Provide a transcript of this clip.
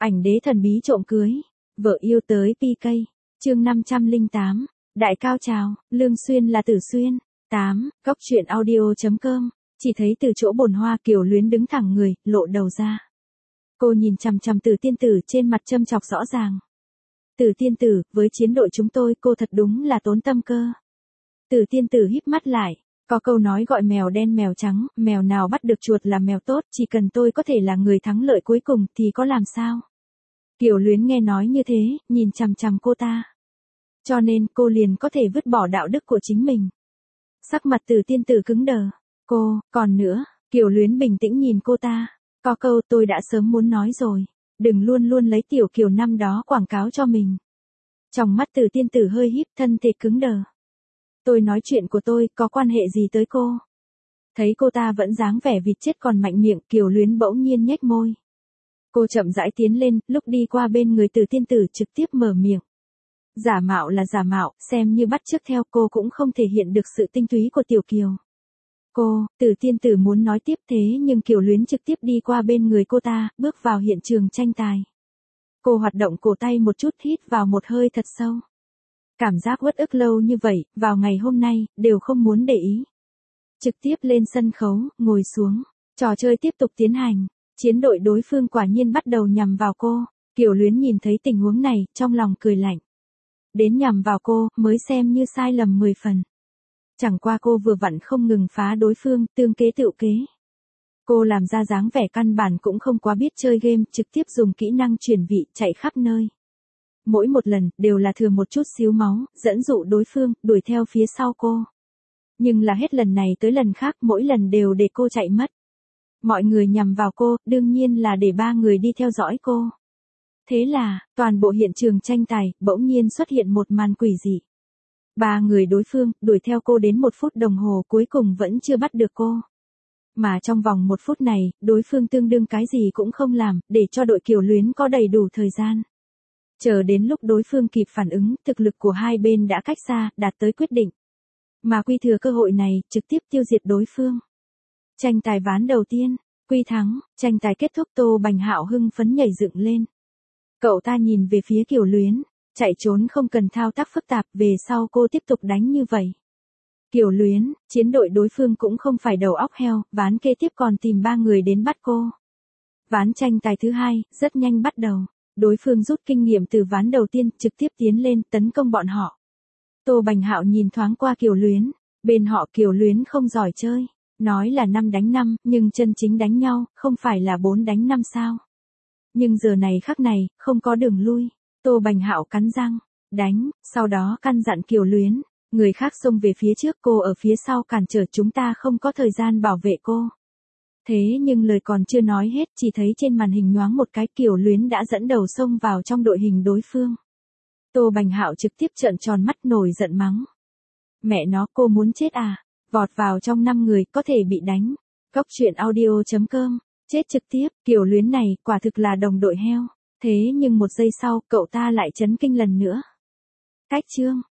Ảnh đế thần bí trộm cưới. Vợ yêu tới PK. Chương 508. Đại cao trào, Lương Xuyên là Tử Xuyên. 8. Góc truyện audio.com. Chỉ thấy từ chỗ bồn hoa Kiều Luyến đứng thẳng người, lộ đầu ra. Cô nhìn chằm chằm Tử tiên tử, trên mặt châm chọc rõ ràng. Tử tiên tử, với chiến đội chúng tôi cô thật đúng là tốn tâm cơ. Tử tiên tử híp mắt lại. Có câu nói gọi mèo đen mèo trắng, mèo nào bắt được chuột là mèo tốt, chỉ cần tôi có thể là người thắng lợi cuối cùng thì có làm sao. Kiều Luyến nghe nói như thế, nhìn chằm chằm cô ta. Cho nên cô liền có thể vứt bỏ đạo đức của chính mình. Sắc mặt Tử tiên tử cứng đờ. Cô, còn nữa, Kiều Luyến bình tĩnh nhìn cô ta. Có câu tôi đã sớm muốn nói rồi. Đừng luôn luôn lấy tiểu Kiều năm đó quảng cáo cho mình. Trong mắt Tử tiên tử hơi híp, thân thể cứng đờ. Tôi nói chuyện của tôi, có quan hệ gì tới cô? Thấy cô ta vẫn dáng vẻ vịt chết còn mạnh miệng, Kiều Luyến bỗng nhiên nhếch môi. Cô chậm rãi tiến lên, lúc đi qua bên người Tử tiên tử trực tiếp mở miệng. Giả mạo là giả mạo, xem như bắt chước theo, cô cũng không thể hiện được sự tinh túy của tiểu Kiều. Cô, Tử tiên tử muốn nói tiếp thế nhưng Kiều Luyến trực tiếp đi qua bên người cô ta, bước vào hiện trường tranh tài. Cô hoạt động cổ tay một chút, hít vào một hơi thật sâu. Cảm giác uất ức lâu như vậy, vào ngày hôm nay, đều không muốn để ý. Trực tiếp lên sân khấu, ngồi xuống. Trò chơi tiếp tục tiến hành. Chiến đội đối phương quả nhiên bắt đầu nhằm vào cô. Kiều Luyến nhìn thấy tình huống này, trong lòng cười lạnh. Đến nhằm vào cô, mới xem như sai lầm 10 phần. Chẳng qua cô vừa vặn không ngừng phá đối phương, tương kế tựu kế. Cô làm ra dáng vẻ căn bản cũng không quá biết chơi game, trực tiếp dùng kỹ năng chuyển vị, chạy khắp nơi. Mỗi một lần, đều là thừa một chút xíu máu, dẫn dụ đối phương, đuổi theo phía sau cô. Nhưng là hết lần này tới lần khác, mỗi lần đều để cô chạy mất. Mọi người nhằm vào cô, đương nhiên là để 3 người đi theo dõi cô. Thế là, toàn bộ hiện trường tranh tài, bỗng nhiên xuất hiện một màn quỷ dị. 3 người đối phương, đuổi theo cô đến 1 phút đồng hồ cuối cùng vẫn chưa bắt được cô. Mà trong vòng 1 phút này, đối phương tương đương cái gì cũng không làm, để cho đội Kiều Luyến có đầy đủ thời gian. Chờ đến lúc đối phương kịp phản ứng, thực lực của hai bên đã cách xa, đạt tới quyết định. Mà Quy thừa cơ hội này, trực tiếp tiêu diệt đối phương. Tranh tài ván đầu tiên, Quy thắng, tranh tài kết thúc, Tô Bành Hạo hưng phấn nhảy dựng lên. Cậu ta nhìn về phía Kiều Luyến, chạy trốn không cần thao tác phức tạp, về sau cô tiếp tục đánh như vậy. Kiều Luyến, chiến đội đối phương cũng không phải đầu óc heo, ván kế tiếp còn tìm 3 người đến bắt cô. Ván tranh tài thứ 2, rất nhanh bắt đầu. Đối phương rút kinh nghiệm từ ván đầu tiên, trực tiếp tiến lên, tấn công bọn họ. Tô Bành Hạo nhìn thoáng qua Kiều Luyến, bên họ Kiều Luyến không giỏi chơi, nói là 5 đánh 5, nhưng chân chính đánh nhau, không phải là 4 đánh 5 sao. Nhưng giờ này khắc này, không có đường lui, Tô Bành Hạo cắn răng, đánh, sau đó căn dặn Kiều Luyến, người khác xông về phía trước, cô ở phía sau cản trở, chúng ta không có thời gian bảo vệ cô. Thế nhưng lời còn chưa nói hết, chỉ thấy trên màn hình nhoáng một cái, Kiều Luyến đã dẫn đầu xông vào trong đội hình đối phương. Tô Bành Hạo trực tiếp trợn tròn mắt, nổi giận mắng. Mẹ nó, cô muốn chết à? Vọt vào trong 5 người, có thể bị đánh. Góc truyện audio.com. Chết trực tiếp, Kiều Luyến này, quả thực là đồng đội heo. Thế nhưng 1 giây sau, cậu ta lại chấn kinh lần nữa. Cách chương.